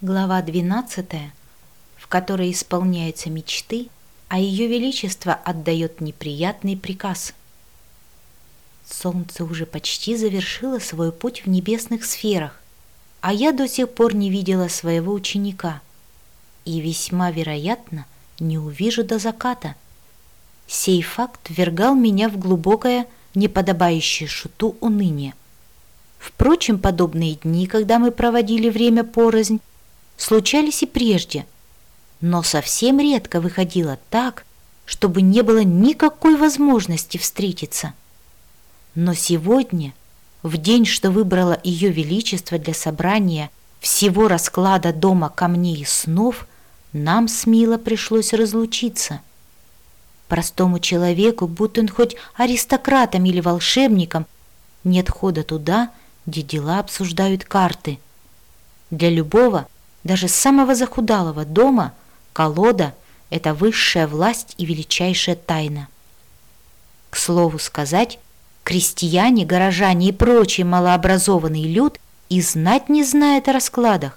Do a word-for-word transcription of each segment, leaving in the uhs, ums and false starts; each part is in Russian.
Глава двенадцатая, в которой исполняются мечты, а Ее Величество отдает неприятный приказ. Солнце уже почти завершило свой путь в небесных сферах, а я до сих пор не видела своего ученика и весьма вероятно не увижу до заката. Сей факт ввергал меня в глубокое, неподобающее шуту уныние. Впрочем, подобные дни, когда мы проводили время порознь, случались и прежде, но совсем редко выходило так, чтобы не было никакой возможности встретиться. Но сегодня, в день, что выбрало Ее Величество для собрания всего расклада дома камней и снов, нам с Мило пришлось разлучиться. Простому человеку, будь он хоть аристократом или волшебником, нет хода туда, где дела обсуждают карты. Для любого, даже самого захудалого дома, колода — это высшая власть и величайшая тайна. К слову сказать, крестьяне, горожане и прочий малообразованный люд и знать не знает о раскладах.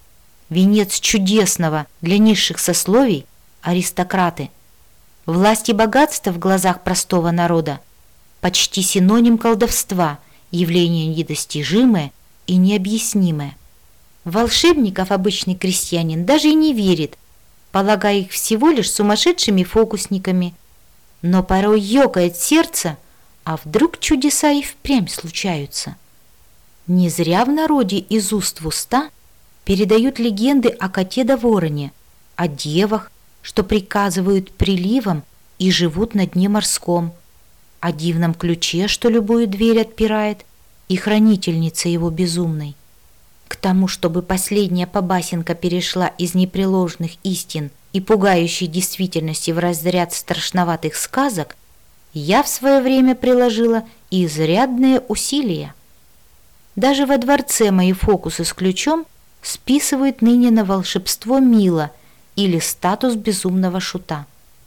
Венец чудесного для низших сословий — аристократы. Власть и богатство в глазах простого народа — почти синоним колдовства, явление недостижимое и необъяснимое. В волшебников обычный крестьянин даже и не верит, полагая их всего лишь сумасшедшими фокусниками. Но порой ёкает сердце, а вдруг чудеса и впрямь случаются. Не зря в народе из уст в уста передают легенды о коте да вороне, о девах, что приказывают приливам и живут на дне морском, о дивном ключе, что любую дверь отпирает, и хранительнице его безумной. К тому, чтобы последняя побасенка перешла из непреложных истин и пугающей действительности в разряд страшноватых сказок, я в свое время приложила изрядные усилия. Даже во дворце мои фокусы с ключом списывают ныне на волшебство Мила или статус безумного шута.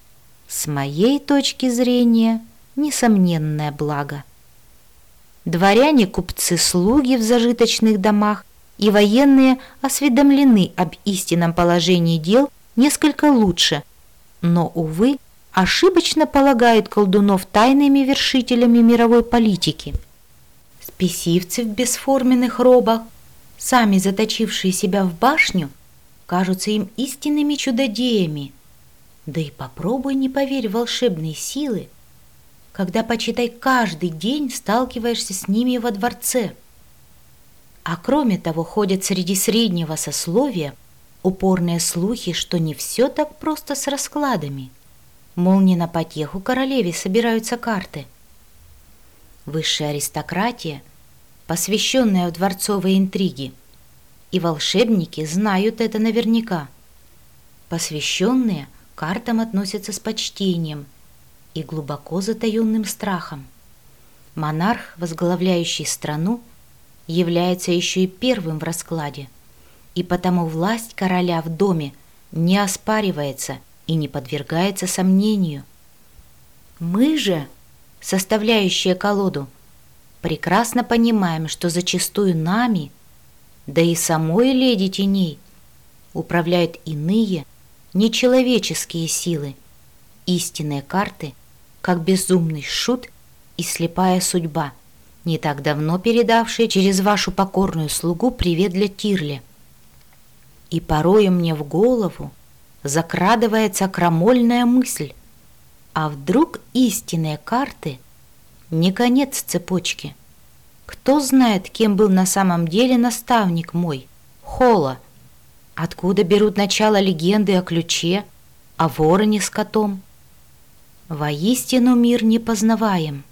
С моей точки зрения, несомненное благо. Дворяне, купцы, слуги в зажиточных домах и военные осведомлены об истинном положении дел несколько лучше, но, увы, ошибочно полагают колдунов тайными вершителями мировой политики. Спесивцы в бесформенных робах, сами заточившие себя в башню, кажутся им истинными чудодеями. Да и попробуй не поверь в волшебные силы, когда, почитай, каждый день сталкиваешься с ними во дворце. А кроме того, ходят среди среднего сословия упорные слухи, что не все так просто с раскладами. Мол, не на потеху королеве собираются карты. Высшая аристократия, посвященная в дворцовые интриги, и волшебники знают это наверняка. Посвященные к картам относятся с почтением и глубоко затаенным страхом. Монарх, возглавляющий страну, является еще и первым в раскладе, и потому власть короля в доме не оспаривается и не подвергается сомнению. Мы же, составляющие колоду, прекрасно понимаем, что зачастую нами, да и самой леди теней, управляют иные, нечеловеческие силы, истинные карты, как безумный шут и слепая судьба, не так давно передавшие через вашу покорную слугу привет для Тирли. И порою мне в голову закрадывается крамольная мысль, а вдруг истинные карты не конец цепочки? Кто знает, кем был на самом деле наставник мой, Холла? Откуда берут начало легенды о ключе, о вороне с котом? Воистину мир непознаваем.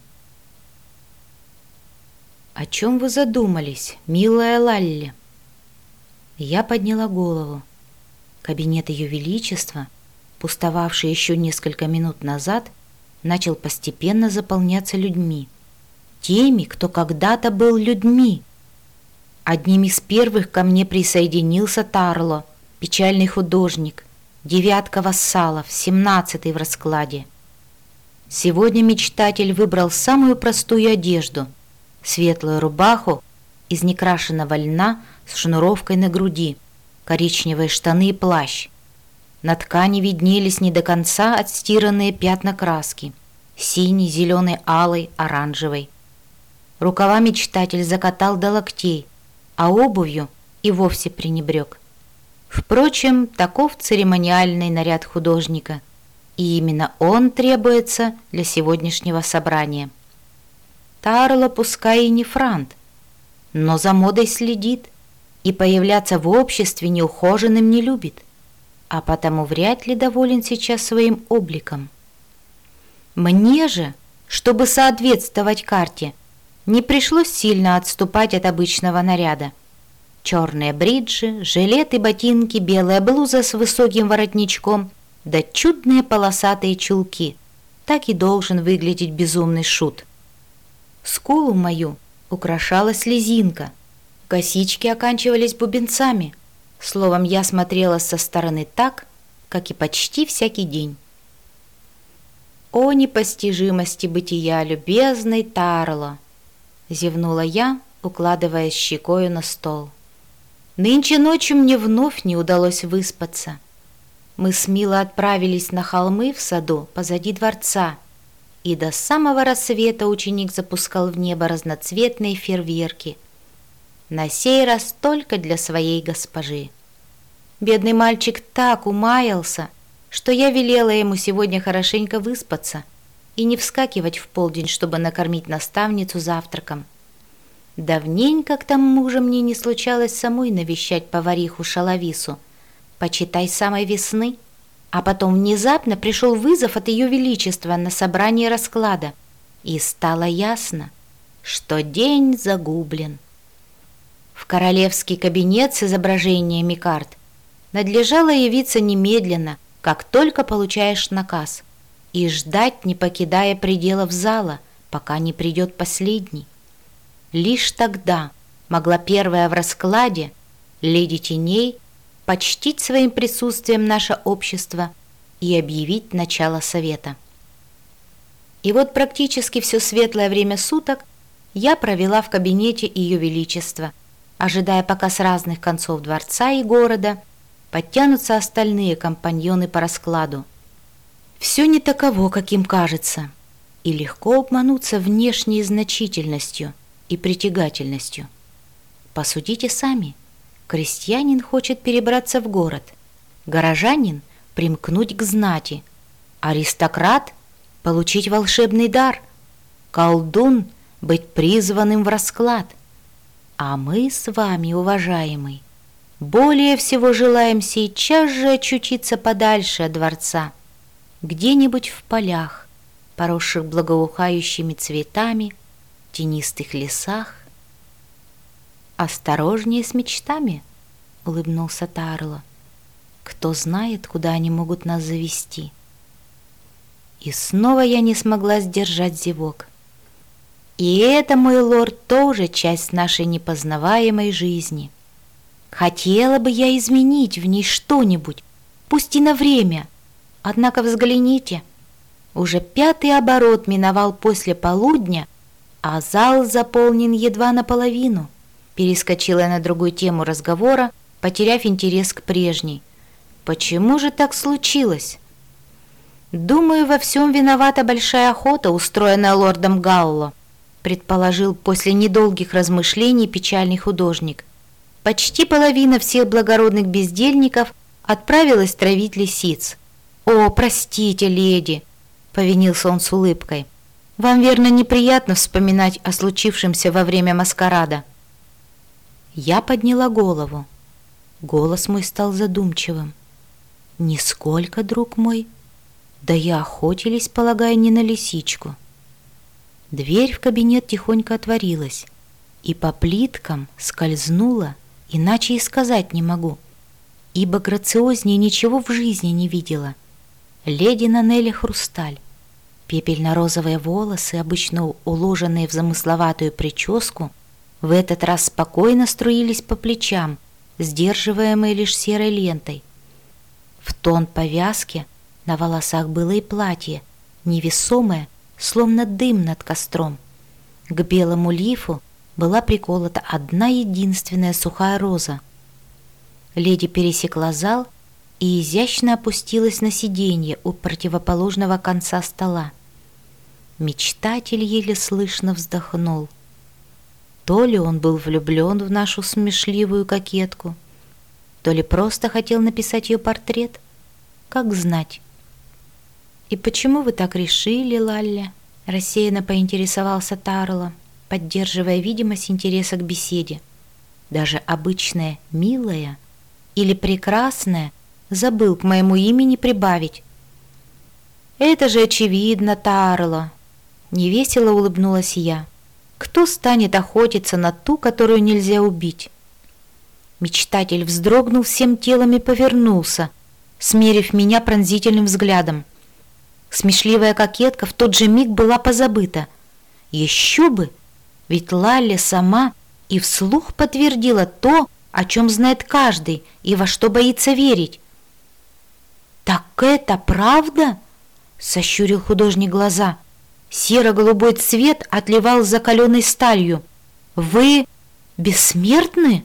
«О чем вы задумались, милая Лалли?» Я подняла голову. Кабинет Ее Величества, пустовавший еще несколько минут назад, начал постепенно заполняться людьми. Теми, кто когда-то был людьми. Одним из первых ко мне присоединился Тарло, печальный художник, девятка вассалов, семнадцатый в раскладе. Сегодня мечтатель выбрал самую простую одежду — светлую рубаху из некрашенного льна с шнуровкой на груди коричневые штаны и плащ. На ткани виднелись не до конца отстиранные пятна краски – синий, зеленый, алый, оранжевый. Рукава мечтатель закатал до локтей, а обувью и вовсе пренебрег. Впрочем, таков церемониальный наряд художника, и именно он требуется для сегодняшнего собрания. Тарло пускай и не франт, но за модой следит и появляться в обществе неухоженным не любит, а потому вряд ли доволен сейчас своим обликом. Мне же, чтобы соответствовать карте, не пришлось сильно отступать от обычного наряда. Черные бриджи, жилет и ботинки, белая блуза с высоким воротничком, да чудные полосатые чулки. Так и должен выглядеть безумный шут. Скулу мою украшала слезинка, косички оканчивались бубенцами. Словом, я смотрела со стороны так, как и почти всякий день. «О непостижимости бытия, любезный Тарло!» — зевнула я, укладываясь щекою на стол. Нынче ночью мне вновь не удалось выспаться. Мы с Мило отправились на холмы в саду позади дворца, и до самого рассвета ученик запускал в небо разноцветные фейерверки, на сей раз только для своей госпожи. Бедный мальчик так умаялся, что я велела ему сегодня хорошенько выспаться и не вскакивать в полдень, чтобы накормить наставницу завтраком. Давненько к тому же мне не случалось самой навещать повариху Шалавису, почитай самой весны, а потом внезапно пришел вызов от Ее Величества на собрание расклада, и стало ясно, что день загублен. В королевский кабинет с изображениями карт надлежало явиться немедленно, как только получаешь наказ, и ждать, не покидая пределов зала, пока не придет последний. Лишь тогда могла первая в раскладе, леди теней, почтить своим присутствием наше общество и объявить начало совета. И вот практически все светлое время суток я провела в кабинете Ее Величества, ожидая, пока с разных концов дворца и города подтянутся остальные компаньоны по раскладу. Все не таково, каким кажется, и легко обмануться внешней значительностью и притягательностью. Посудите сами. Крестьянин хочет перебраться в город, горожанин – примкнуть к знати, аристократ – получить волшебный дар, колдун – быть призванным в расклад. А мы с вами, уважаемый, более всего желаем сейчас же очутиться подальше от дворца, где-нибудь в полях, поросших благоухающими цветами, тенистых лесах. «Осторожнее с мечтами», — улыбнулся Тарло. «Кто знает, куда они могут нас завести». И снова я не смогла сдержать зевок. И это, мой лорд, тоже часть нашей непознаваемой жизни. Хотела бы я изменить в ней что-нибудь, пусть и на время. Однако взгляните, уже пятый оборот миновал после полудня, а зал заполнен едва наполовину. Перескочила на другую тему разговора, потеряв интерес к прежней. Почему же так случилось? Думаю, во всем виновата большая охота, устроенная лордом Галло, предположил после недолгих размышлений печальный художник. Почти половина всех благородных бездельников отправилась травить лисиц. «О, простите, леди!» — повинился он с улыбкой. «Вам, верно, неприятно вспоминать о случившемся во время маскарада». Я подняла голову. Голос мой стал задумчивым. «Нисколько, друг мой. Да и охотились, полагаю, не на лисичку». Дверь в кабинет тихонько отворилась, и по плиткам скользнула, иначе и сказать не могу, ибо грациознее ничего в жизни не видела. Леди Нанелли Хрусталь. Пепельно-розовые волосы, обычно уложенные в замысловатую прическу, в этот раз спокойно струились по плечам, сдерживаемые лишь серой лентой. В тон повязки на волосах было и платье, невесомое, словно дым над костром. К белому лифу была приколота одна единственная сухая роза. Леди пересекла зал и изящно опустилась на сиденье у противоположного конца стола. Мечтатель еле слышно вздохнул. То ли он был влюблен в нашу смешливую кокетку, то ли просто хотел написать ее портрет, как знать. «И почему вы так решили, Лалля?» — рассеянно поинтересовался Тарло, поддерживая видимость интереса к беседе. Даже обычное «милая» или «прекрасное» забыл к моему имени прибавить. «Это же очевидно, Тарло!» — невесело улыбнулась я. «Кто станет охотиться на ту, которую нельзя убить?» Мечтатель вздрогнул всем телом и повернулся, смерив меня пронзительным взглядом. Смешливая кокетка в тот же миг была позабыта. Еще бы! Ведь Лалля сама и вслух подтвердила то, о чем знает каждый и во что боится верить. «Так это правда?» — сощурил художник глаза. Серо-голубой цвет отливал закаленной сталью. «Вы бессмертны?»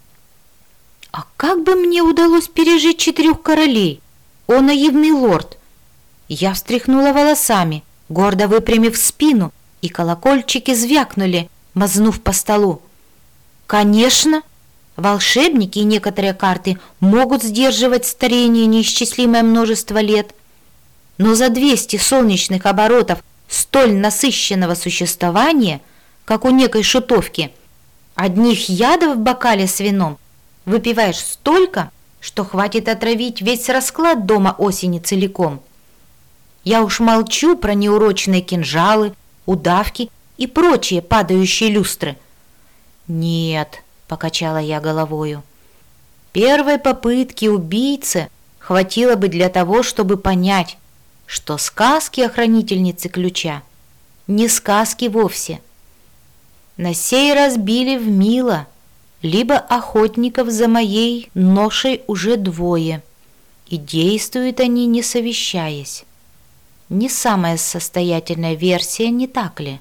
«А как бы мне удалось пережить четырех королей, о наивный лорд?» Я встряхнула волосами, гордо выпрямив спину, и колокольчики звякнули, мазнув по столу. «Конечно, волшебники и некоторые карты могут сдерживать старение неисчислимое множество лет, но за двести солнечных оборотов столь насыщенного существования, как у некой шутовки, одних ядов в бокале с вином выпиваешь столько, что хватит отравить весь расклад дома осени целиком. Я уж молчу про неурочные кинжалы, удавки и прочие падающие люстры». «Нет», — покачала я головою, — «первой попытки убийцы хватило бы для того, чтобы понять, что сказки о хранительнице ключа не сказки вовсе. На сей раз били в мило, либо охотников за моей ношей уже двое, и действуют они, не совещаясь. Не самая состоятельная версия, не так ли?»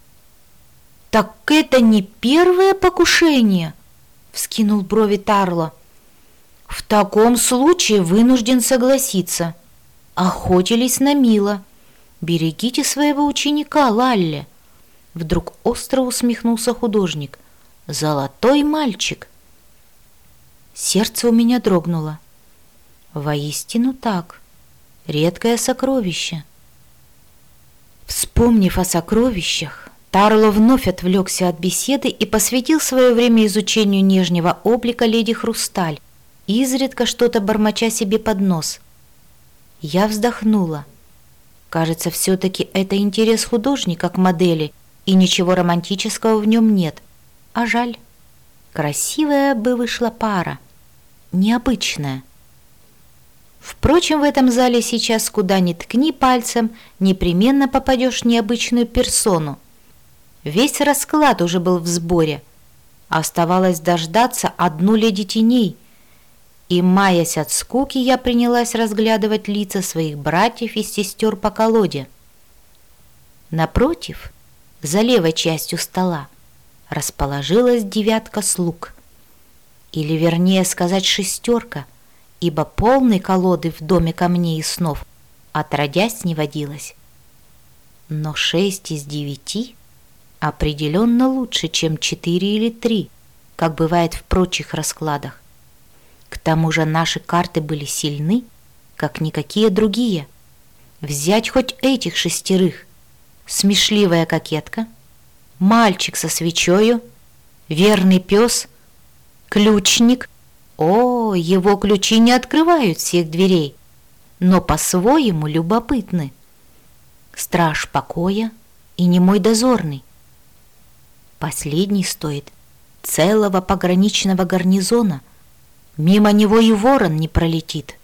«Так это не первое покушение?» — вскинул брови Тарло. «В таком случае вынужден согласиться. Охотились на мило. Берегите своего ученика, Лалле». Вдруг остро усмехнулся художник. «Золотой мальчик». Сердце у меня дрогнуло. Воистину так. Редкое сокровище. Вспомнив о сокровищах, Тарло вновь отвлекся от беседы и посвятил свое время изучению нежного облика леди Хрусталь, изредка что-то бормоча себе под нос. Я вздохнула. Кажется, все-таки это интерес художника к модели, и ничего романтического в нем нет. А жаль. Красивая бы вышла пара. Необычная. Впрочем, в этом зале сейчас, куда ни ткни пальцем, непременно попадешь в необычную персону. Весь расклад уже был в сборе. Оставалось дождаться одну леди теней. И, маясь от скуки, я принялась разглядывать лица своих братьев и сестер по колоде. Напротив, за левой частью стола, расположилась девятка слуг. Или, вернее сказать, шестерка, ибо полной колоды в доме камней и снов отродясь не водилось. Но шесть из девяти определенно лучше, чем четыре или три, как бывает в прочих раскладах. К тому же наши карты были сильны, как никакие другие. Взять хоть этих шестерых: смешливая кокетка, мальчик со свечою, верный пес, ключник. О, его ключи не открывают всех дверей, но по-своему любопытны. Страж покоя и немой дозорный. Последний стоит целого пограничного гарнизона. Мимо него и ворон не пролетит.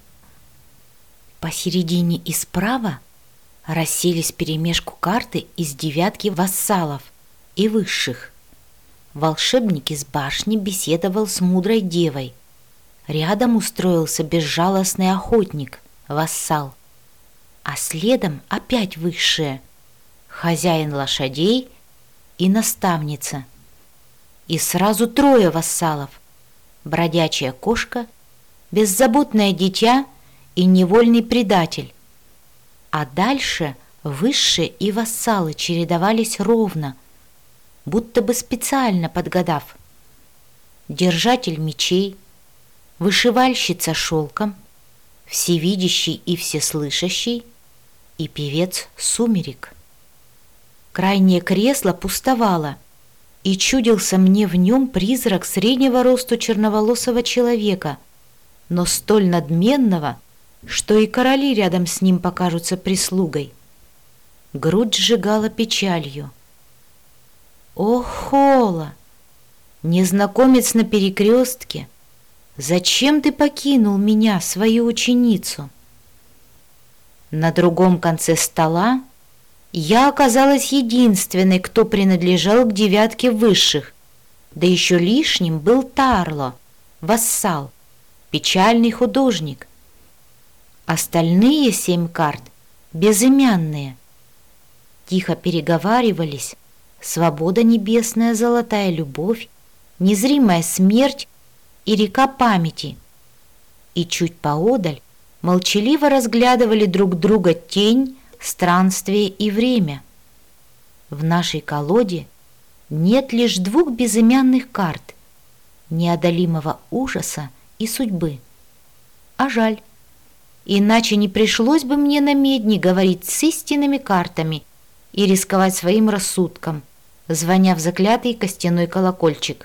Посередине и справа расселись вперемешку карты из девятки вассалов и высших. Волшебник из башни беседовал с мудрой девой. Рядом устроился безжалостный охотник, вассал. А следом опять высшие: хозяин лошадей и наставница. И сразу трое вассалов: бродячая кошка беззаботное дитя и невольный предатель. А дальше высшие и вассалы чередовались ровно, будто бы специально подгадав. Держатель мечей, вышивальщица шелком, всевидящий и всеслышащий и певец сумерек. Крайнее кресло пустовало, и чудился мне в нем призрак среднего росту черноволосого человека, но столь надменного, что и короли рядом с ним покажутся прислугой. Грудь сжигала печалью. О, Холла! Незнакомец на перекрестке, зачем ты покинул меня, свою ученицу? На другом конце стола я оказалась единственной, кто принадлежал к девятке высших, да еще лишним был Тарло, вассал, печальный художник. Остальные семь карт безымянные. Тихо переговаривались свобода небесная, золотая любовь, незримая смерть и река памяти. И чуть поодаль молчаливо разглядывали друг друга тень, странствие и время. В нашей колоде нет лишь двух безымянных карт, неодолимого ужаса и судьбы. А жаль, иначе не пришлось бы мне на медне говорить с истинными картами и рисковать своим рассудком, звоня в заклятый костяной колокольчик.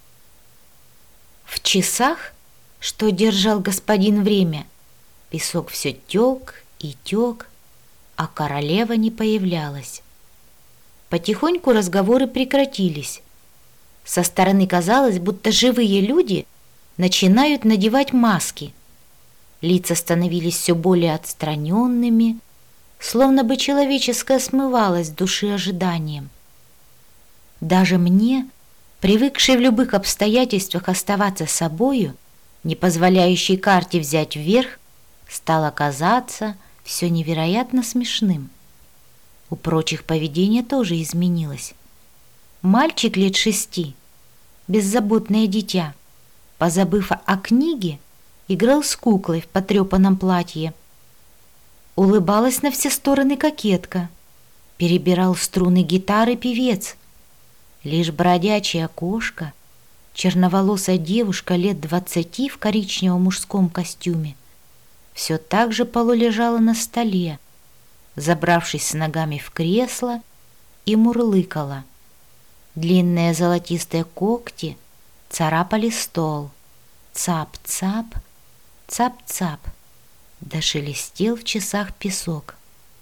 В часах, что держал господин время, песок все тек и тек, а королева не появлялась. Потихоньку разговоры прекратились. Со стороны казалось, будто живые люди начинают надевать маски. Лица становились все более отстраненными, словно бы человеческое смывалось с души ожиданием. Даже мне, привыкшей в любых обстоятельствах оставаться собою, не позволяющей карте взять вверх, стало казаться все невероятно смешным. У прочих поведение тоже изменилось. Мальчик лет шести, беззаботное дитя, позабыв о книге, играл с куклой в потрепанном платье. Улыбалась на все стороны кокетка, перебирал струны гитары певец. Лишь бродячая кошка, черноволосая девушка лет двадцати в коричневом мужском костюме, все так же полулежала на столе, забравшись с ногами в кресло, и мурлыкала. Длинные золотистые когти царапали стол. Цап-цап, цап-цап, да шелестел в часах песок.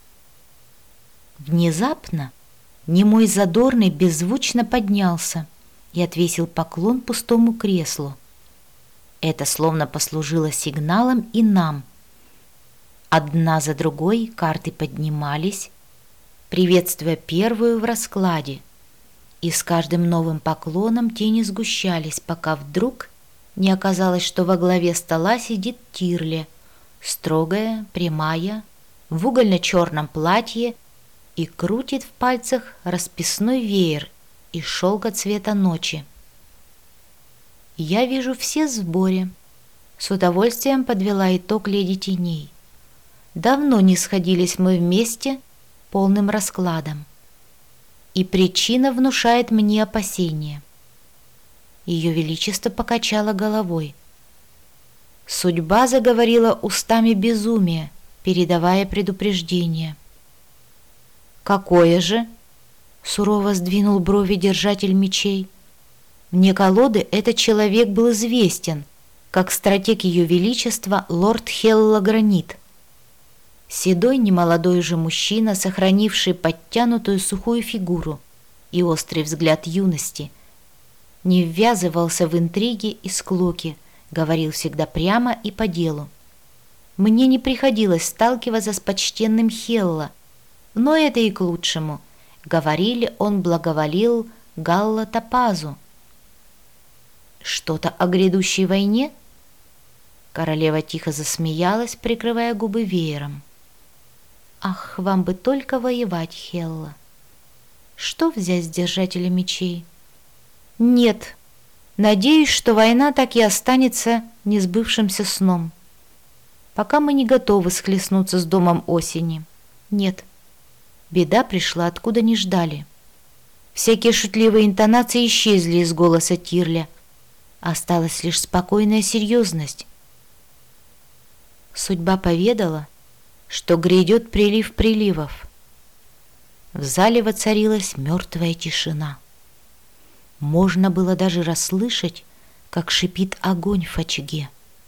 Внезапно немой задорный беззвучно поднялся и отвесил поклон пустому креслу. Это словно послужило сигналом и нам. Одна за другой карты поднимались, приветствуя первую в раскладе, и с каждым новым поклоном тени сгущались, пока вдруг не оказалось, что во главе стола сидит Тирля, строгая, прямая, в угольно-черном платье, и крутит в пальцах расписной веер из шелка цвета ночи. Я вижу все в сборе. С удовольствием подвела итог леди теней. Давно не сходились мы вместе полным раскладом. И причина внушает мне опасения. Ее Величество покачало головой. Судьба заговорила устами безумия, передавая предупреждение. «Какое же?» — сурово сдвинул брови держатель мечей. «Вне колоды этот человек был известен, как стратег Ее Величества лорд Хелла Гранит. Седой немолодой же мужчина, сохранивший подтянутую сухую фигуру и острый взгляд юности, не ввязывался в интриги и склоки, говорил всегда прямо и по делу. Мне не приходилось сталкиваться с почтенным Хелла, но это и к лучшему. Говорили, он благоволил Галла Топазу. Что-то о грядущей войне? Королева тихо засмеялась, прикрывая губы веером. Ах, вам бы только воевать, Хелла. Что взять с держателя мечей? Нет, Надеюсь, что война так и останется несбывшимся сном. Пока мы не готовы схлестнуться с домом осени. Нет, беда пришла, откуда не ждали. Всякие шутливые интонации исчезли из голоса Тирля. Осталась лишь спокойная серьезность. Судьба поведала, что грядет прилив приливов. В зале воцарилась мертвая тишина. Можно было даже расслышать, как шипит огонь в очаге.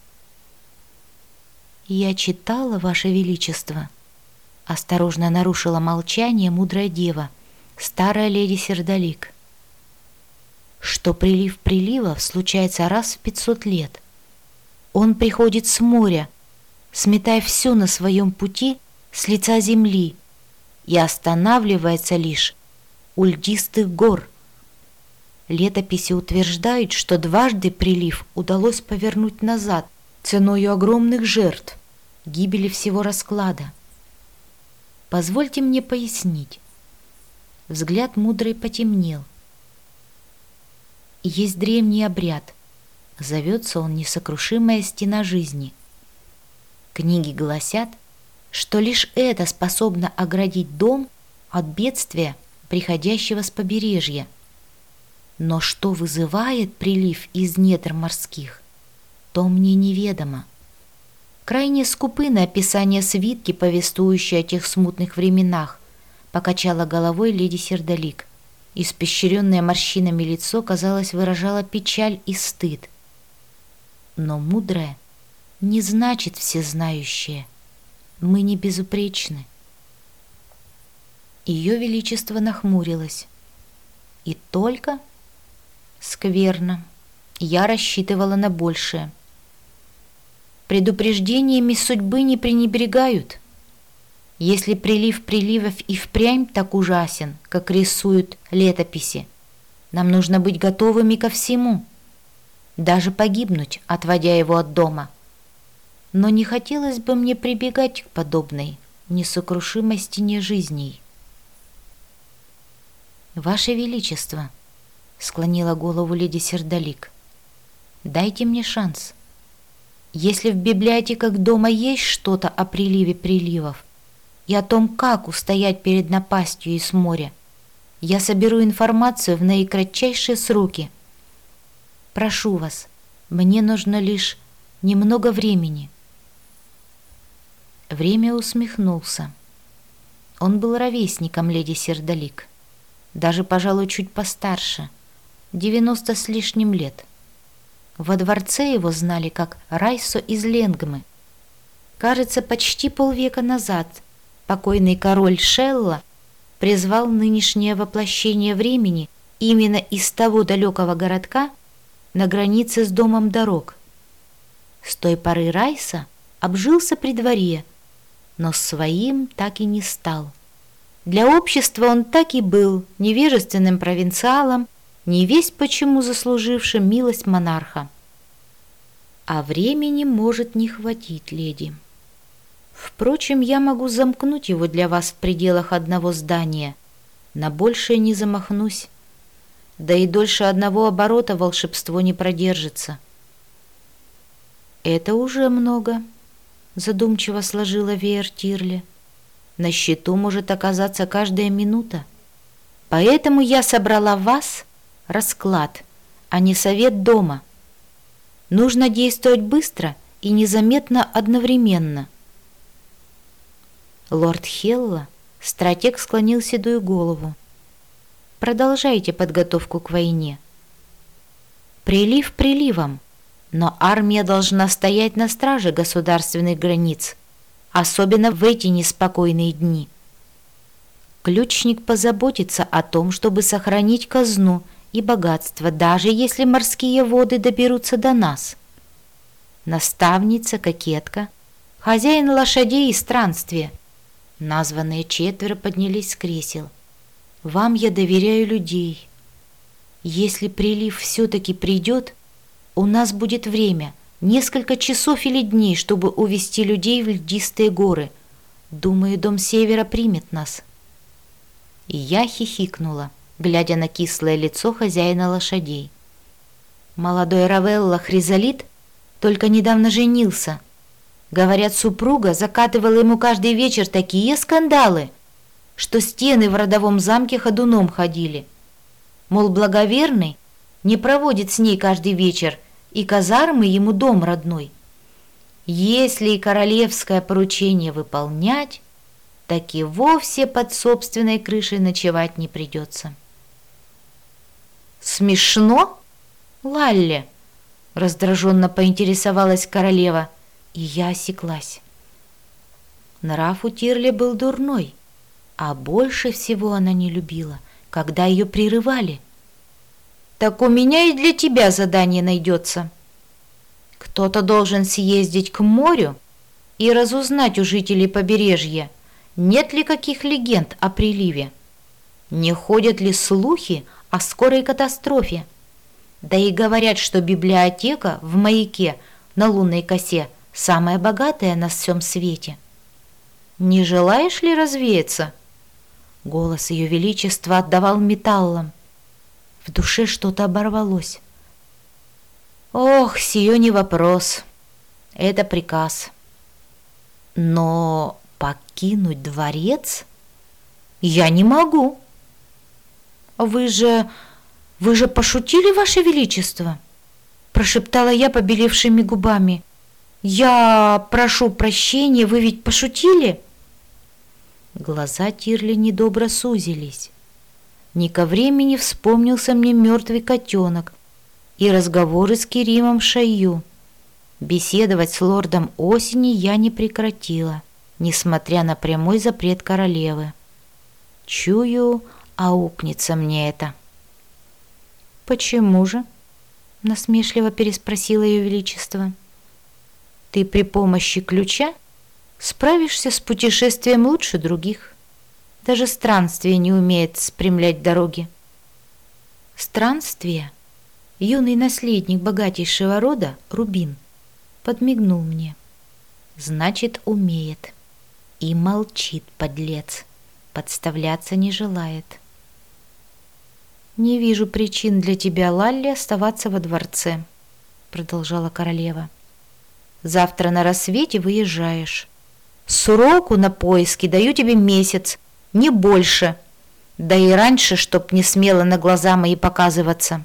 «Я читала, Ваше Величество», — осторожно нарушила молчание мудрая дева, старая леди Сердолик, «что прилив приливов случается раз в пятьсот лет. Он приходит с моря, сметая все на своем пути с лица земли, и останавливается лишь у льдистых гор. Летописи утверждают, что дважды прилив удалось повернуть назад ценою огромных жертв, гибели всего расклада. Позвольте мне пояснить». Взгляд мудрый потемнел. Есть древний обряд. Зовется он «Несокрушимая стена жизни». Книги гласят, что лишь это способно оградить дом от бедствия, приходящего с побережья. Но что вызывает прилив из недр морских, то мне неведомо. Крайне скупы на описание свитки, повествующие о тех смутных временах, покачала головой леди Сердолик. Испещренное морщинами лицо, казалось, выражало печаль и стыд. Но мудрая не значит всезнающее. Мы не безупречны. Ее Величество нахмурилось. И только... Скверно. Я рассчитывала на большее. Предупреждениями судьбы не пренебрегают. Если прилив приливов и впрямь так ужасен, как рисуют летописи, нам нужно быть готовыми ко всему, даже погибнуть, отводя его от дома. Но не хотелось бы мне прибегать к подобной несокрушимой стене жизней. «Ваше Величество», — склонила голову леди Сердолик, — «дайте мне шанс. Если в библиотеках дома есть что-то о приливе приливов и о том, как устоять перед напастью из моря, я соберу информацию в наикратчайшие сроки. Прошу вас, мне нужно лишь немного времени». Время усмехнулся. Он был ровесником леди Сердолик, даже, пожалуй, чуть постарше, девяносто с лишним лет. Во дворце его знали как Райсо из Ленгмы. Кажется, почти полвека назад покойный король Шелла призвал нынешнее воплощение времени именно из того далекого городка на границе с домом дорог. С той поры Райса обжился при дворе, но своим так и не стал. Для общества он так и был невежественным провинциалом, невесть почему заслужившим милость монарха. А времени может не хватить, леди. Впрочем, я могу замкнуть его для вас в пределах одного здания. На большее не замахнусь. Да и дольше одного оборота волшебство не продержится. Это уже много, задумчиво сложила веер Тирли. На счету может оказаться каждая минута. Поэтому я собрала вас расклад, а не совет дома. Нужно действовать быстро и незаметно одновременно. Лорд Хелла, стратег, склонил седую голову. Продолжайте подготовку к войне. Прилив приливом, но армия должна стоять на страже государственных границ, особенно в эти неспокойные дни. Ключник позаботится о том, чтобы сохранить казну и богатство, даже если морские воды доберутся до нас. Наставница, кокетка, хозяин лошадей и странствия. Названные четверо поднялись с кресел. Вам я доверяю людей. Если прилив все-таки придет, у нас будет время, несколько часов или дней, чтобы увести людей в льдистые горы. Думаю, дом Севера примет нас. И я хихикнула, глядя на кислое лицо хозяина лошадей. Молодой Равелла Хризолит только недавно женился. Говорят, супруга закатывала ему каждый вечер такие скандалы, что стены в родовом замке ходуном ходили. Мол, благоверный не проводит с ней каждый вечер, и казармы ему дом родной. Если и королевское поручение выполнять, так и вовсе под собственной крышей ночевать не придется. «Смешно, Лалли?» — раздраженно поинтересовалась королева, и я осеклась. Нрав у Тирли был дурной, а больше всего она не любила, когда ее прерывали. «Так у меня и для тебя задание найдется. Кто-то должен съездить к морю и разузнать у жителей побережья, нет ли каких легенд о приливе, не ходят ли слухи о скорой катастрофе. Да и говорят, что библиотека в маяке на лунной косе самая богатая на всем свете. Не желаешь ли развеяться?» Голос ее величества отдавал металлом. В душе что-то оборвалось. «Ох, сие не вопрос. Это приказ. Но покинуть дворец я не могу». «Вы же... вы же пошутили, Ваше Величество?» Прошептала я побелевшими губами. «Я прошу прощения, вы ведь пошутили?» Глаза Тирли недобро сузились. Не ко времени вспомнился мне мертвый котенок и разговоры с Керимом Шайю. Беседовать с лордом Осени я не прекратила, несмотря на прямой запрет королевы. Чую, аукнется мне это. «Почему же?» — насмешливо переспросила ее величество. «Ты при помощи ключа справишься с путешествием лучше других. Даже странствие не умеет спрямлять дороги». Странствие, юный наследник богатейшего рода, Рубин, подмигнул мне. Значит, умеет. И молчит, подлец. Подставляться не желает. «Не вижу причин для тебя, Лалли, оставаться во дворце», — продолжала королева. «Завтра на рассвете выезжаешь. Сроку на поиски даю тебе месяц, не больше. Да и раньше, чтоб не смело на глаза мои показываться».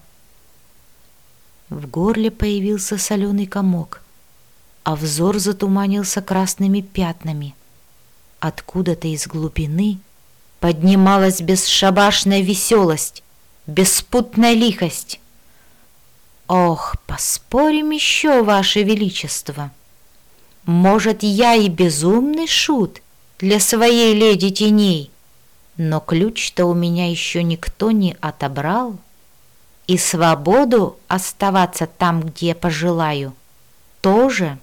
В горле появился соленый комок, а взор затуманился красными пятнами. Откуда-то из глубины поднималась бесшабашная веселость, беспутная лихость. «Ох, поспорим еще, Ваше Величество. Может, я и безумный шут для своей леди теней, но ключ-то у меня еще никто не отобрал, и свободу оставаться там, где пожелаю, тоже».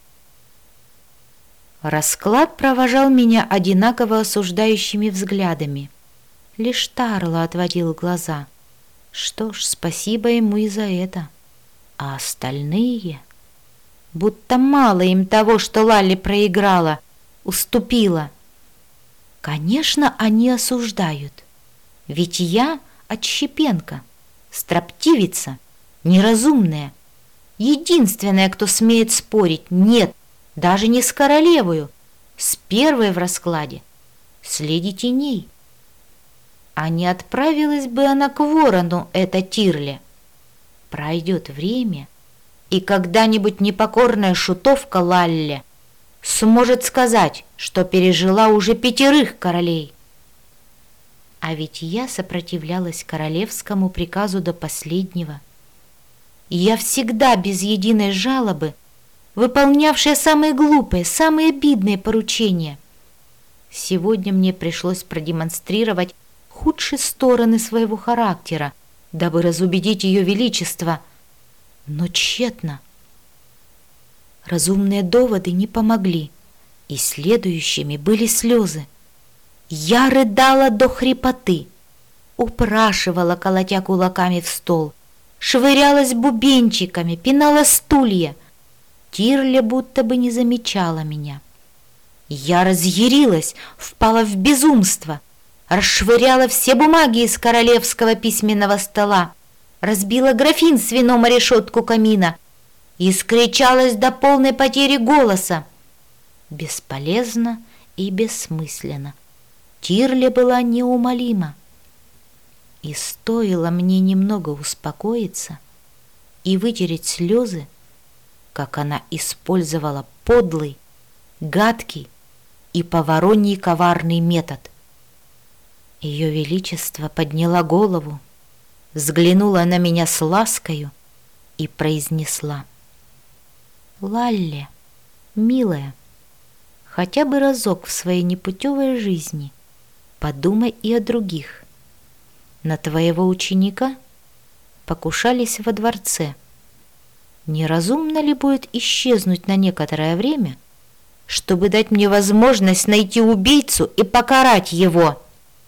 Расклад провожал меня одинаково осуждающими взглядами. Лишь Тарло отводил глаза. Что ж, спасибо ему и за это. А остальные... Будто мало им того, что Лалли проиграла, уступила. Конечно, они осуждают. Ведь я отщепенка, строптивица, неразумная. Единственная, кто смеет спорить, нет, даже не с королевою, с первой в раскладе, с леди теней. А не отправилась бы она к ворону, эта Тирли. Пройдет время, и когда-нибудь непокорная шутовка Лалли сможет сказать, что пережила уже пятерых королей. А ведь я сопротивлялась королевскому приказу до последнего. И я всегда без единой жалобы, выполнявшая самые глупые, самые обидные поручения. Сегодня мне пришлось продемонстрировать худшие стороны своего характера, дабы разубедить ее величество, но тщетно. Разумные доводы не помогли, и следующими были слезы. Я рыдала до хрипоты, упрашивала, колотя кулаками в стол, швырялась бубенчиками, пинала стулья. Тирля будто бы не замечала меня. Я разъярилась, впала в безумство, расшвыряла все бумаги из королевского письменного стола, разбила графин с вином о решетку камина и скричалась до полной потери голоса. Бесполезно и бессмысленно. Тирля была неумолима. И стоило мне немного успокоиться и вытереть слезы, как она использовала подлый, гадкий и по-вороньи коварный метод. Ее Величество подняла голову, взглянула на меня с ласкою и произнесла: «Лалле, милая, хотя бы разок в своей непутевой жизни подумай и о других. На твоего ученика покушались во дворце. Неразумно ли будет исчезнуть на некоторое время, чтобы дать мне возможность найти убийцу и покарать его?»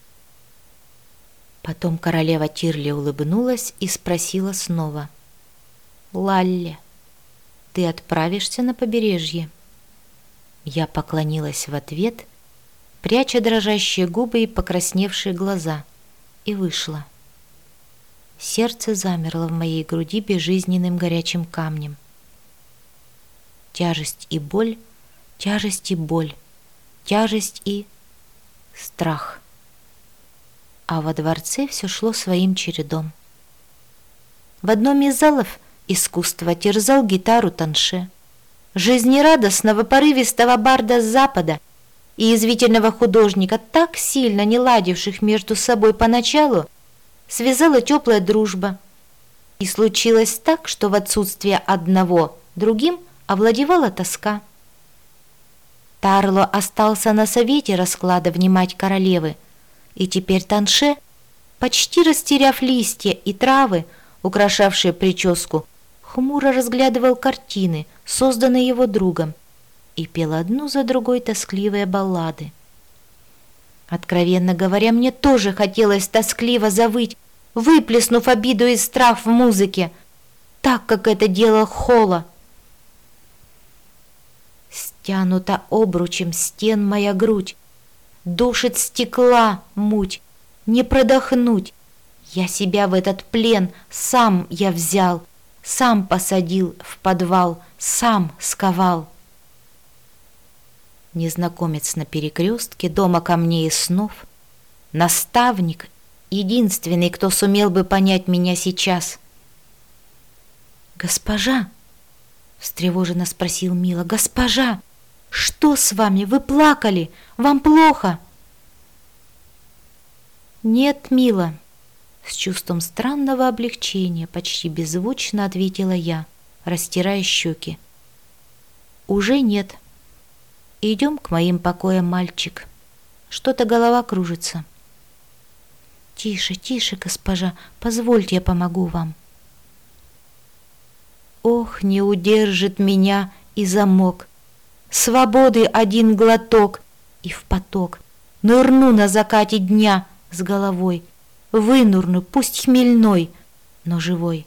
Потом королева Тирля улыбнулась и спросила снова: «Лалле, ты отправишься на побережье?» Я поклонилась в ответ, пряча дрожащие губы и покрасневшие глаза, и вышла. Сердце замерло в моей груди безжизненным горячим камнем. Тяжесть и боль, тяжесть и боль, тяжесть и страх. А во дворце все шло своим чередом. В одном из залов искусства терзал гитару Танше, жизнерадостного порывистого барда с запада и язвительного художника, так сильно не ладивших между собой поначалу, связала теплая дружба. И случилось так, что в отсутствие одного другим овладевала тоска. Тарло остался на совете расклада внимать королевы, и теперь Танше, почти растеряв листья и травы, украшавшие прическу, хмуро разглядывал картины, созданные его другом, и пел одну за другой тоскливые баллады. Откровенно говоря, мне тоже хотелось тоскливо завыть, выплеснув обиду и страх в музыке, так, как это делал Холо. Стянута обручем стен моя грудь, душит стекла муть, не продохнуть. Я себя в этот плен сам я взял, сам посадил в подвал, сам сковал. Незнакомец на перекрестке дома камней и снов, наставник, единственный, кто сумел бы понять меня сейчас. «Госпожа!» — встревоженно спросил Мила. «Госпожа! Что с вами? Вы плакали? Вам плохо?» «Нет, Мила», — с чувством странного облегчения почти беззвучно ответила я, растирая щеки. «Уже нет. Идем к моим покоям, мальчик. Что-то голова кружится». «Тише, тише, госпожа, позвольте, я помогу вам». Ох, не удержит меня и замок. Свободы один глоток, и в поток нырну на закате дня с головой, вынурну, пусть хмельной, но живой.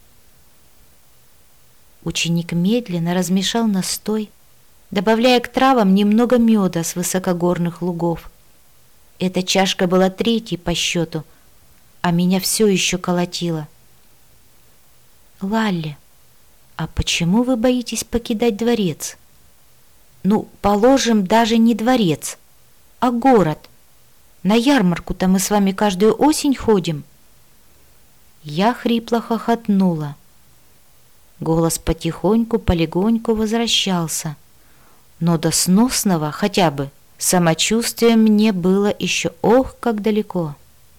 Ученик медленно размешал настой, добавляя к травам немного меда с высокогорных лугов. Эта чашка была третьей по счету, а меня все еще колотило. «Лалле, а почему вы боитесь покидать дворец? Ну, положим, даже не дворец, а город. На ярмарку-то мы с вами каждую осень ходим». Я хрипло хохотнула. Голос потихоньку, полегоньку возвращался, но до сносного хотя бы самочувствия мне было еще ох, как далеко.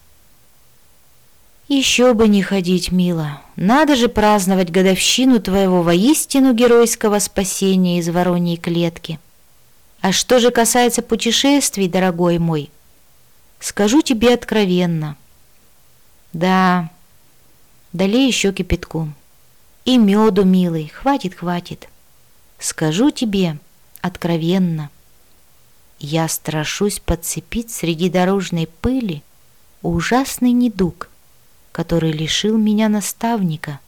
«Еще бы не ходить, мила. Надо же праздновать годовщину твоего воистину геройского спасения из вороньей клетки. А что же касается путешествий, дорогой мой, скажу тебе откровенно. Да, долей еще кипятку. И меду, милый, хватит, хватит. Скажу тебе откровенно. Я страшусь подцепить среди дорожной пыли ужасный недуг, который лишил меня наставника».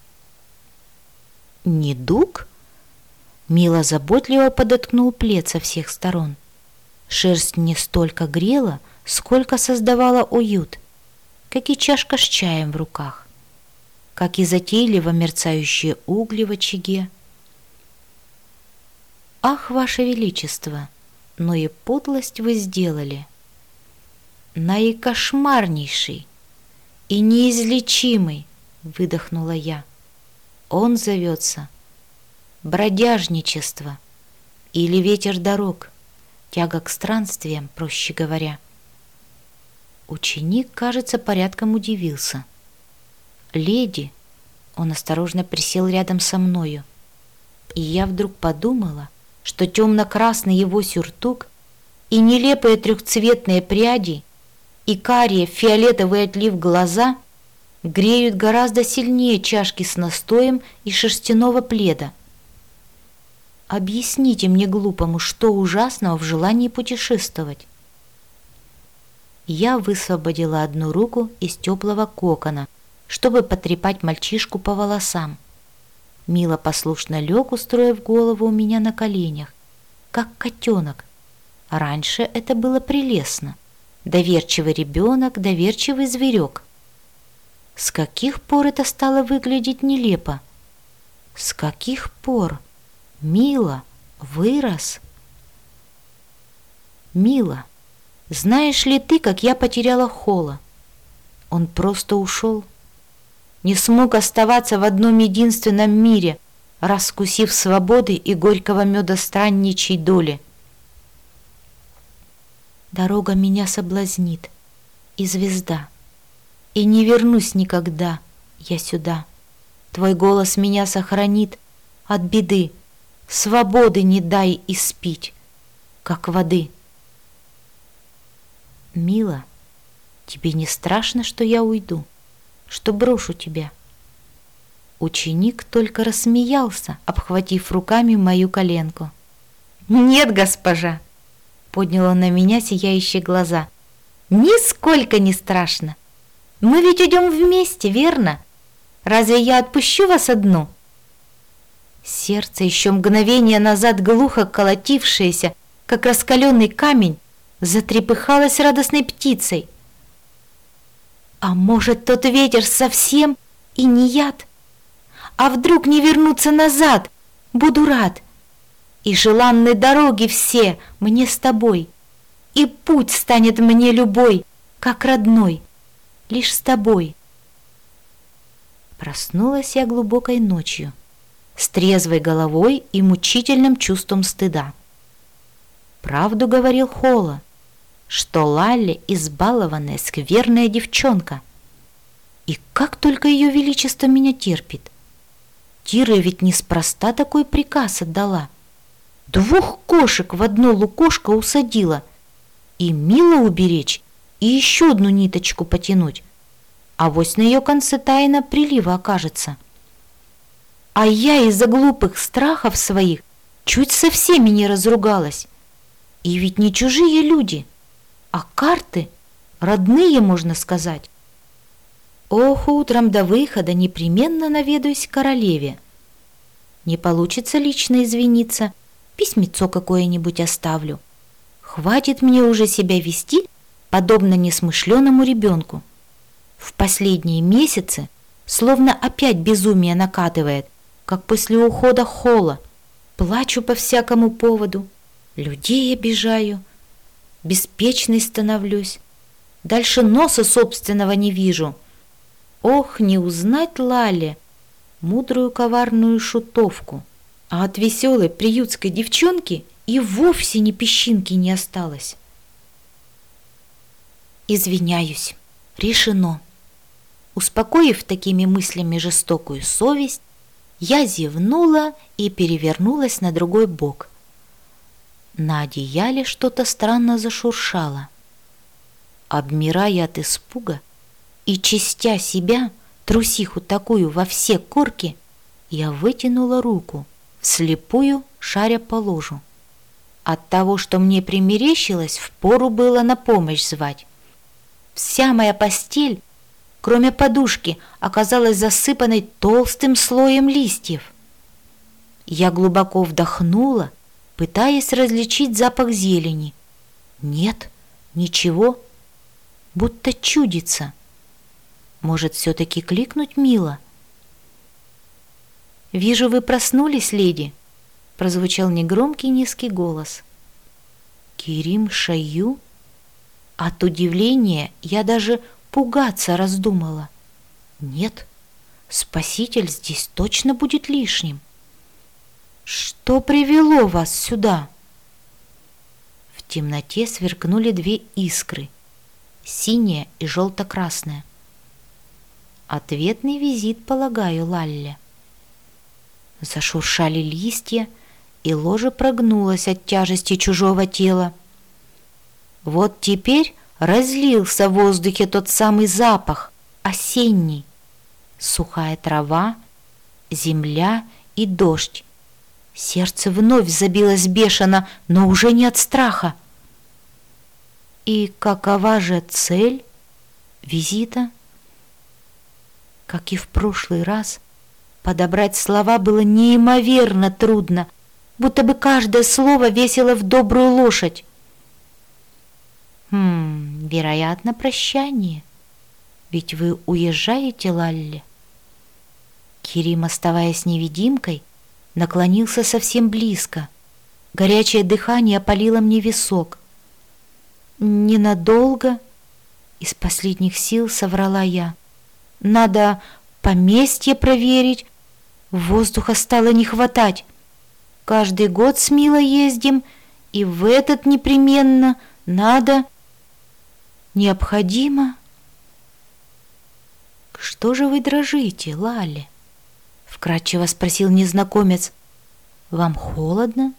«Недуг?» Мила заботливо подоткнул плед со всех сторон. Шерсть не столько грела, сколько создавала уют, как и чашка с чаем в руках. как и затейливо мерцающие угли в очаге. «Ах, Ваше Величество, но и подлость вы сделали! Наикошмарнейший и неизлечимый!» — выдохнула я. «Он зовется бродяжничество или ветер дорог, тяга к странствиям, проще говоря». Ученик, кажется, порядком удивился. «Леди!» — он осторожно присел рядом со мною, и я вдруг подумала, что темно-красный его сюртук и нелепые трехцветные пряди и карие в фиолетовый отлив глаза греют гораздо сильнее чашки с настоем и шерстяного пледа. Объясните мне, глупому, что ужасного в желании путешествовать? Я высвободила одну руку из теплого кокона, чтобы потрепать мальчишку по волосам. Мила послушно лег, устроив голову у меня на коленях, как котенок. Раньше это было прелестно. Доверчивый ребенок, доверчивый зверек. С каких пор это стало выглядеть нелепо? С каких пор? Мила вырос. Мила, знаешь ли ты, как я потеряла Холла? Он просто ушел. Не смог оставаться в одном единственном мире, раскусив свободы и горького меда странничьей доли. Дорога меня соблазнит, и звезда, и не вернусь никогда я сюда. Твой голос меня сохранит от беды, свободы не дай испить, как воды. Мила, тебе не страшно, что я уйду, что брошу тебя?» Ученик только рассмеялся, обхватив руками мою коленку. «Нет, госпожа!» — поднял он на меня сияющие глаза. «Нисколько не страшно! Мы ведь идем вместе, верно? Разве я отпущу вас одну?» Сердце, еще мгновение назад глухо колотившееся, как раскаленный камень, затрепыхалось радостной птицей. А может, тот ветер совсем и не яд? А вдруг не вернуться назад? Буду рад. И желанны дороги все мне с тобой, и путь станет мне любой, как родной, лишь с тобой. Проснулась я глубокой ночью, с трезвой головой и мучительным чувством стыда. Правду говорил Холла, что Лалли избалованная, скверная девчонка. И как только ее величество меня терпит. Тира ведь неспроста такой приказ отдала. Двух кошек в одно лукошко усадила. И Мила уберечь, и еще одну ниточку потянуть. А вось на ее конце тайна прилива окажется. А я из-за глупых страхов своих чуть со всеми не разругалась. И ведь не чужие люди, а карты родные, можно сказать. Ох, утром до выхода непременно наведаюсь к королеве. Не получится лично извиниться, письмецо какое-нибудь оставлю. Хватит мне уже себя вести, подобно несмышленому ребенку. В последние месяцы словно опять безумие накатывает, как после ухода Холла. Плачу по всякому поводу, людей обижаю, беспечной становлюсь, дальше носа собственного не вижу. Ох, не узнать Лале, мудрую коварную шутовку, а от веселой приютской девчонки и вовсе ни песчинки не осталось. Извиняюсь, решено. Успокоив такими мыслями жестокую совесть, я зевнула и перевернулась на другой бок. На одеяле что-то странно зашуршало. Обмирая от испуга и чистя себя, трусиху такую во все корки, я вытянула руку, вслепую шаря по ложу. От того, что мне примерещилось, впору было на помощь звать. Вся моя постель, кроме подушки, оказалась засыпанной толстым слоем листьев. Я глубоко вдохнула, пытаясь различить запах зелени. Нет, ничего, будто чудится. Может, все-таки кликнуть Мила? «Вижу, вы проснулись, леди», — прозвучал негромкий низкий голос. «Керим Шайю?» От удивления я даже пугаться раздумала. Нет, спаситель здесь точно будет лишним. «Что привело вас сюда?» В темноте сверкнули две искры, синяя и желто-красная. «Ответный визит, полагаю, Лалле». Зашуршали листья, и ложа прогнулась от тяжести чужого тела. Вот теперь разлился в воздухе тот самый запах, осенний. Сухая трава, земля и дождь. Сердце вновь забилось бешено, но уже не от страха. И какова же цель визита? Как и в прошлый раз, подобрать слова было неимоверно трудно, будто бы каждое слово весило в добрую лошадь. Хм, вероятно, прощание. Ведь вы уезжаете, Лалле? Керим, оставаясь невидимкой, наклонился совсем близко. Горячее дыхание опалило мне висок. «Ненадолго?» — из последних сил соврала я. «Надо поместье проверить. Воздуха стало не хватать. Каждый год с Милой ездим, и в этот непременно надо, необходимо». «Что же вы дрожите, Лалле?» — вкратчиво спросил незнакомец. «Вам холодно?»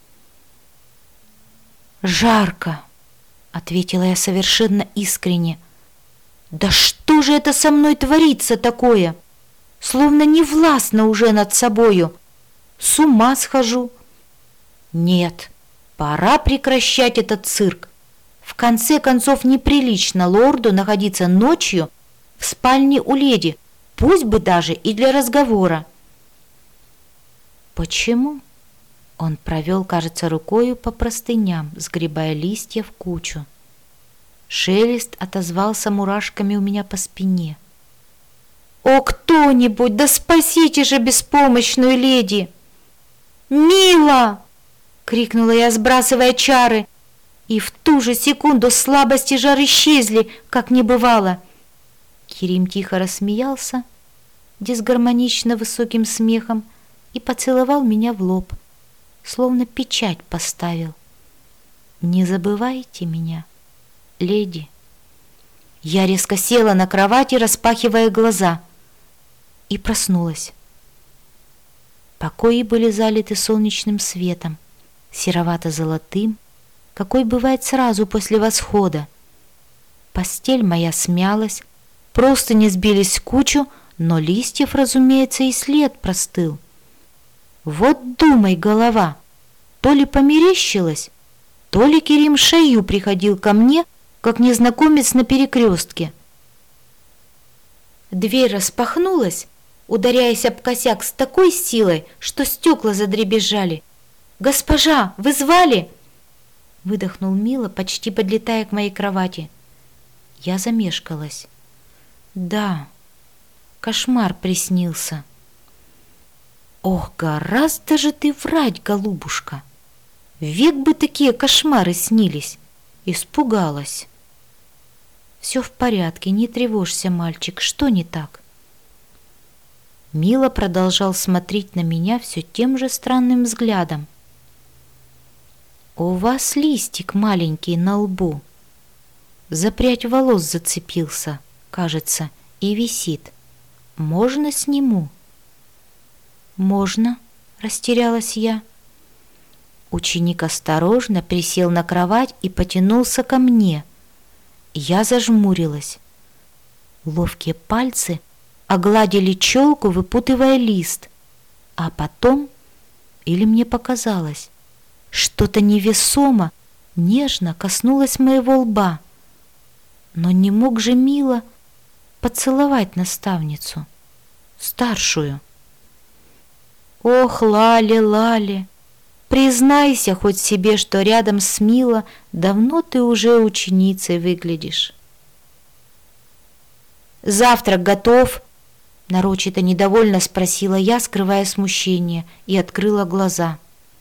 «Жарко», — ответила я совершенно искренне. «Да что же это со мной творится такое? Словно не властна уже над собою. С ума схожу». «Нет, пора прекращать этот цирк. В конце концов, неприлично лорду находиться ночью в спальне у леди, пусть бы даже и для разговора». «Почему?» Он провел, кажется, рукою по простыням, сгребая листья в кучу. Шелест отозвался мурашками у меня по спине. «О, кто-нибудь, да спасите же беспомощную леди!» «Мила!» — крикнула я, сбрасывая чары, и в ту же секунду слабость и жар исчезли, как не бывало. Керим тихо рассмеялся, дисгармонично высоким смехом, и поцеловал меня в лоб, словно печать поставил. «Не забывайте меня, леди». Я резко села на кровати, распахивая глаза, и проснулась. Покои были залиты солнечным светом, серовато-золотым, какой бывает сразу после восхода. Постель моя смялась, простыни сбились в кучу, но листьев, разумеется, и след простыл. Вот думай, голова, то ли померещилось, то ли Керим Шайю приходил ко мне, как незнакомец на перекрестке. Дверь распахнулась, ударяясь об косяк с такой силой, что стекла задребезжали. «Госпожа, вы звали?» — выдохнул Мила, почти подлетая к моей кровати. Я замешкалась. «Да, кошмар приснился». «Ох, гораздо же ты врать, голубушка! Век бы такие кошмары снились!» Испугалась. «Все в порядке, не тревожься, мальчик, что не так?» Мила продолжал смотреть на меня все тем же странным взглядом. «У вас листик маленький на лбу. За прядь волос зацепился, кажется, и висит. Можно сниму?» «Можно», — растерялась я. Ученик осторожно присел на кровать и потянулся ко мне. Я зажмурилась. Ловкие пальцы огладили челку, выпутывая лист. А потом, или мне показалось, что-то невесомо, нежно коснулось моего лба. Но не мог же Мила поцеловать наставницу, старшую. «Ох, Лале, Лале, признайся хоть себе, что рядом с Мила давно ты уже ученицей выглядишь». «Завтрак готов!» — Нарочито недовольно спросила я, скрывая смущение, и открыла глаза.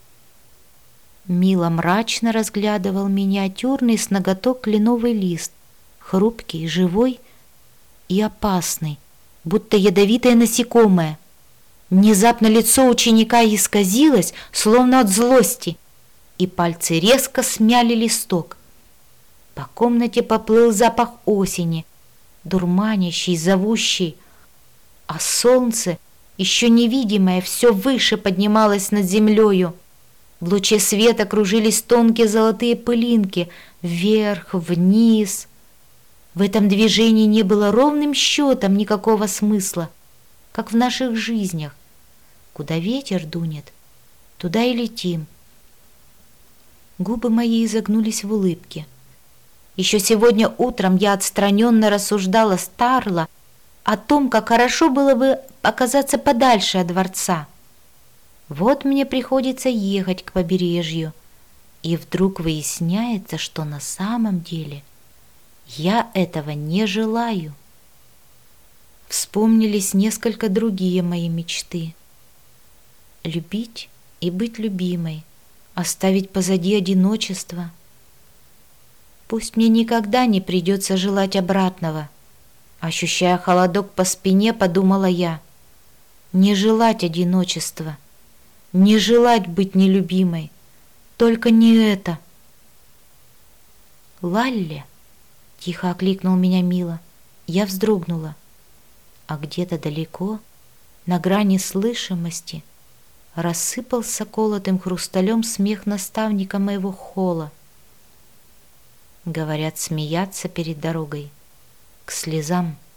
Мила мрачно разглядывал миниатюрный с ноготок кленовый лист, хрупкий, живой и опасный, будто ядовитое насекомое. Внезапно лицо ученика исказилось, словно от злости, и пальцы резко смяли листок. По комнате поплыл запах осени, дурманящий, зовущий, а солнце, еще невидимое, все выше поднималось над землею. В луче света кружились тонкие золотые пылинки вверх, вниз. В этом движении не было ровным счетом никакого смысла, как в наших жизнях. Куда ветер дунет, туда и летим. Губы мои изогнулись в улыбке. Еще сегодня утром я отстраненно рассуждала с Тарло о том, как хорошо было бы оказаться подальше от дворца. Вот мне приходится ехать к побережью, и вдруг выясняется, что на самом деле я этого не желаю. Вспомнились несколько другие мои мечты. Любить и быть любимой, оставить позади одиночество. Пусть мне никогда не придется желать обратного. Ощущая холодок по спине, подумала я. Не желать одиночества, не желать быть нелюбимой. Только не это. «Лалли!» — тихо окликнул меня Мила. Я вздрогнула. А где-то далеко, на грани слышимости, рассыпался колотым хрусталем смех наставника моего холла. Говорят, смеяться перед дорогой к слезам